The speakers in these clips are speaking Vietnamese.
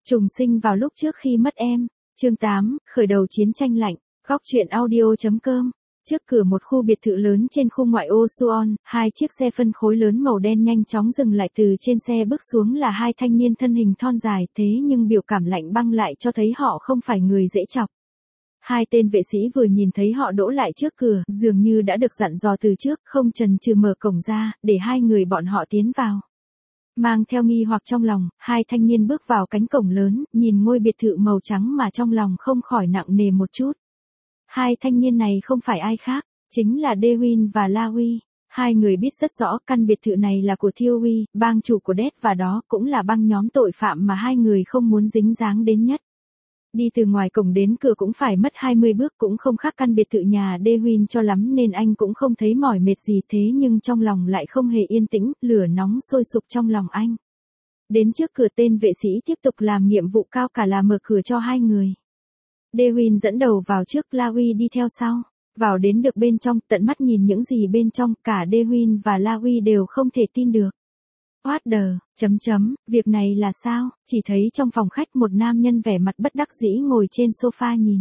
Trùng sinh vào lúc trước khi mất em. Chương 8, khởi đầu chiến tranh lạnh. Góc truyện audio.com. Trước cửa một khu biệt thự lớn trên khu ngoại ô Suwon, hai chiếc xe phân khối lớn màu đen nhanh chóng dừng lại, từ trên xe bước xuống là hai thanh niên thân hình thon dài, thế nhưng biểu cảm lạnh băng lại cho thấy họ không phải người dễ chọc. Hai tên vệ sĩ vừa nhìn thấy họ đỗ lại trước cửa, dường như đã được dặn dò từ trước, không chần chừ mở cổng ra, để hai người bọn họ tiến vào. Mang theo nghi hoặc trong lòng, hai thanh niên bước vào cánh cổng lớn, nhìn ngôi biệt thự màu trắng mà trong lòng không khỏi nặng nề một chút. Hai thanh niên này không phải ai khác, chính là Dewin và La Huy. Hai người biết rất rõ căn biệt thự này là của Thiêu Huy, bang chủ của Det, và đó cũng là băng nhóm tội phạm mà hai người không muốn dính dáng đến nhất. Đi từ ngoài cổng đến cửa cũng phải mất 20 bước, cũng không khác căn biệt thự nhà Dewin cho lắm nên anh cũng không thấy mỏi mệt gì, thế nhưng trong lòng lại không hề yên tĩnh, lửa nóng sôi sục trong lòng anh. Đến trước cửa, tên vệ sĩ tiếp tục làm nhiệm vụ cao cả là mở cửa cho hai người. Dewin dẫn đầu vào trước, La Huy đi theo sau. Vào đến được bên trong, tận mắt nhìn những gì bên trong, cả Dewin và La Huy đều không thể tin được. What the, việc này là sao? Chỉ thấy trong phòng khách một nam nhân vẻ mặt bất đắc dĩ ngồi trên sofa nhìn.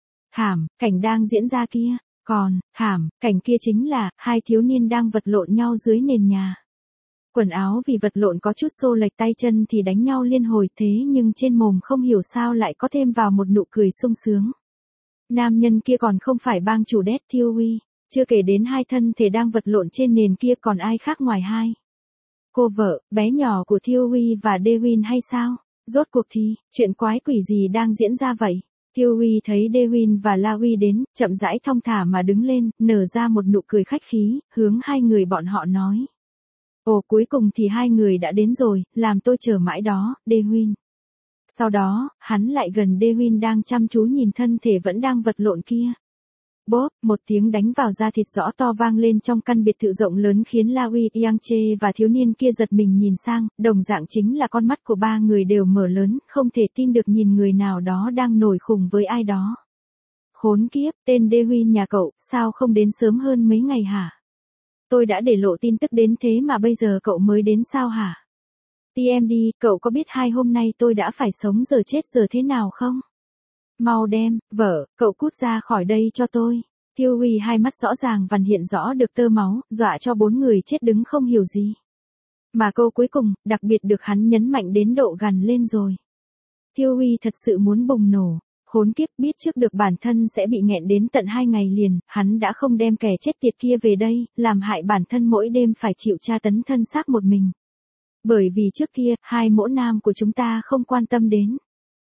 Cảnh đang diễn ra kia. Còn, cảnh kia chính là, hai thiếu niên đang vật lộn nhau dưới nền nhà. Quần áo vì vật lộn có chút xô lệch, tay chân thì đánh nhau liên hồi, thế nhưng trên mồm không hiểu sao lại có thêm vào một nụ cười sung sướng. Nam nhân kia còn không phải bang chủ Det Thiêu Huy, chưa kể đến hai thân thể đang vật lộn trên nền kia còn ai khác ngoài hai cô vợ, bé nhỏ của Thiêu Huy và Dewin hay sao? Rốt cuộc thì, chuyện quái quỷ gì đang diễn ra vậy? Thiêu Huy thấy Dewin và La Huy đến, chậm rãi thong thả mà đứng lên, nở ra một nụ cười khách khí, hướng hai người bọn họ nói. Ồ, cuối cùng thì hai người đã đến rồi, làm tôi chờ mãi đó, Dewin. Sau đó, hắn lại gần Dewin đang chăm chú nhìn thân thể vẫn đang vật lộn kia. Bốp, một tiếng đánh vào da thịt rõ to vang lên trong căn biệt thự rộng lớn khiến La Huy, Yang Che và thiếu niên kia giật mình nhìn sang, đồng dạng chính là con mắt của ba người đều mở lớn, không thể tin được nhìn người nào đó đang nổi khùng với ai đó. Khốn kiếp, tên Dewin nhà cậu, sao không đến sớm hơn mấy ngày hả? Tôi đã để lộ tin tức đến thế mà bây giờ cậu mới đến sao hả? TMD, cậu có biết hai hôm nay tôi đã phải sống giờ chết giờ thế nào không? Mau đem, cậu cút ra khỏi đây cho tôi. Thiêu Huy hai mắt rõ ràng vằn hiện rõ được tơ máu, dọa cho bốn người chết đứng không hiểu gì. Mà câu cuối cùng, đặc biệt được hắn nhấn mạnh đến độ gằn lên rồi. Thiêu Huy thật sự muốn bùng nổ. Khốn kiếp, biết trước được bản thân sẽ bị nghẹn đến tận 2 ngày liền, hắn đã không đem kẻ chết tiệt kia về đây, làm hại bản thân mỗi đêm phải chịu tra tấn thân xác một mình. Bởi vì trước kia, hai mỗ nam của chúng ta không quan tâm đến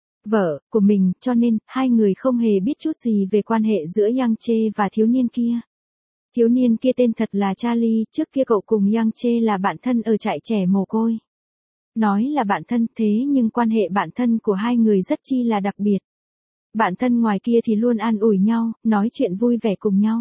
vợ của mình, cho nên, hai người không hề biết chút gì về quan hệ giữa Yang Che và thiếu niên kia. Thiếu niên kia tên thật là Charlie, trước kia cậu cùng Yang Che là bạn thân ở trại trẻ mồ côi. Nói là bạn thân, thế nhưng quan hệ bạn thân của hai người rất chi là đặc biệt. Bạn thân ngoài kia thì luôn an ủi nhau, nói chuyện vui vẻ cùng nhau.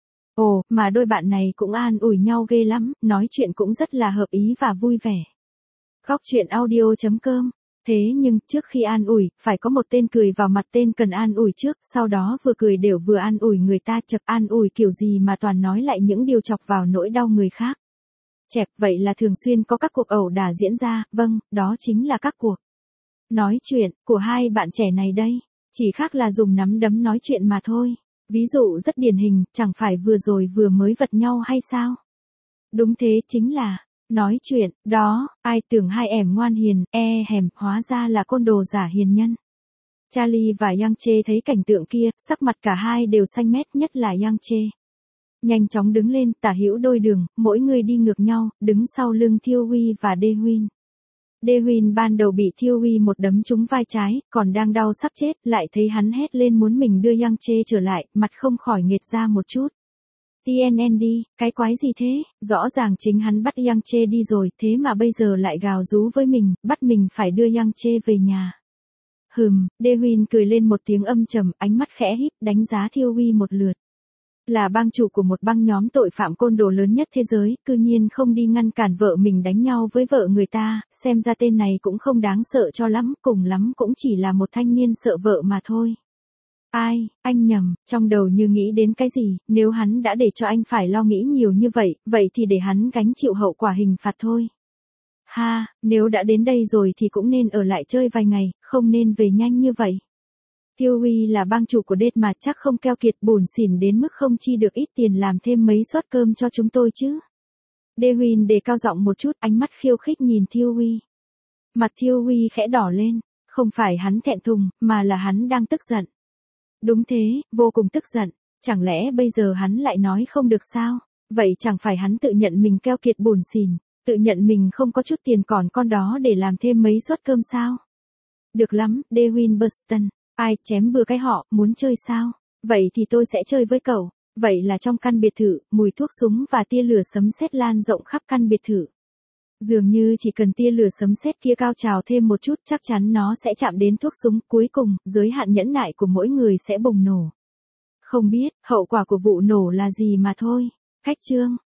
Ồ, mà đôi bạn này cũng an ủi nhau ghê lắm, nói chuyện cũng rất là hợp ý và vui vẻ. Góc truyện audio.com. Thế nhưng, trước khi an ủi, phải có một tên cười vào mặt tên cần an ủi trước, sau đó vừa cười đều vừa an ủi người ta. Chật, an ủi kiểu gì mà toàn nói lại những điều chọc vào nỗi đau người khác. Chẹp, vậy là thường xuyên có các cuộc ẩu đả diễn ra, vâng, đó chính là các cuộc nói chuyện của hai bạn trẻ này đây. Chỉ khác là dùng nắm đấm nói chuyện mà thôi. Ví dụ rất điển hình, chẳng phải vừa rồi vừa mới vật nhau hay sao? Đúng thế, chính là nói chuyện, đó, ai tưởng hai ẻm ngoan hiền, hóa ra là côn đồ giả hiền nhân. Charlie và Yang Che thấy cảnh tượng kia, sắc mặt cả hai đều xanh mét, nhất là Yang Che. Nhanh chóng đứng lên, tả hữu đôi đường, mỗi người đi ngược nhau, đứng sau lưng Thiêu Huy và Dewin. Dewin ban đầu bị Thiêu Huy một đấm trúng vai trái, còn đang đau sắp chết, lại thấy hắn hét lên muốn mình đưa Yang Che trở lại, mặt không khỏi nghệt ra một chút. TNND, cái quái gì thế, rõ ràng chính hắn bắt Yang Che đi rồi, thế mà bây giờ lại gào rú với mình, bắt mình phải đưa Yang Che về nhà. Dewin cười lên một tiếng âm trầm, ánh mắt khẽ híp, đánh giá Thiêu Huy một lượt. Là bang chủ của một băng nhóm tội phạm côn đồ lớn nhất thế giới, cư nhiên không đi ngăn cản vợ mình đánh nhau với vợ người ta, xem ra tên này cũng không đáng sợ cho lắm, cùng lắm cũng chỉ là một thanh niên sợ vợ mà thôi. Ai, anh nhầm, trong đầu như nghĩ đến cái gì, nếu hắn đã để cho anh phải lo nghĩ nhiều như vậy, vậy thì để hắn gánh chịu hậu quả hình phạt thôi. Ha, nếu đã đến đây rồi thì cũng nên ở lại chơi vài ngày, không nên về nhanh như vậy. Tiêu Huy là bang chủ của Đết mà chắc không keo kiệt bủn xỉn đến mức không chi được ít tiền làm thêm mấy suất cơm cho chúng tôi chứ. Đê Huỳnh đề cao giọng một chút, ánh mắt khiêu khích nhìn Tiêu Huy. Mặt Tiêu Huy khẽ đỏ lên, không phải hắn thẹn thùng, mà là hắn đang tức giận. Đúng thế, vô cùng tức giận, chẳng lẽ bây giờ hắn lại nói không được sao? Vậy chẳng phải hắn tự nhận mình keo kiệt bủn xỉn, tự nhận mình không có chút tiền còn con đó để làm thêm mấy suất cơm sao? Được lắm, Dewin Burston, ai chém bừa cái họ, muốn chơi sao? Vậy thì tôi sẽ chơi với cậu. Vậy là trong căn biệt thự, mùi thuốc súng và tia lửa sấm sét lan rộng khắp căn biệt thự. Dường như chỉ cần tia lửa sấm sét kia cao trào thêm một chút chắc chắn nó sẽ chạm đến thuốc súng, cuối cùng, giới hạn nhẫn nại của mỗi người sẽ bùng nổ. Không biết, hậu quả của vụ nổ là gì mà thôi. Khách trương.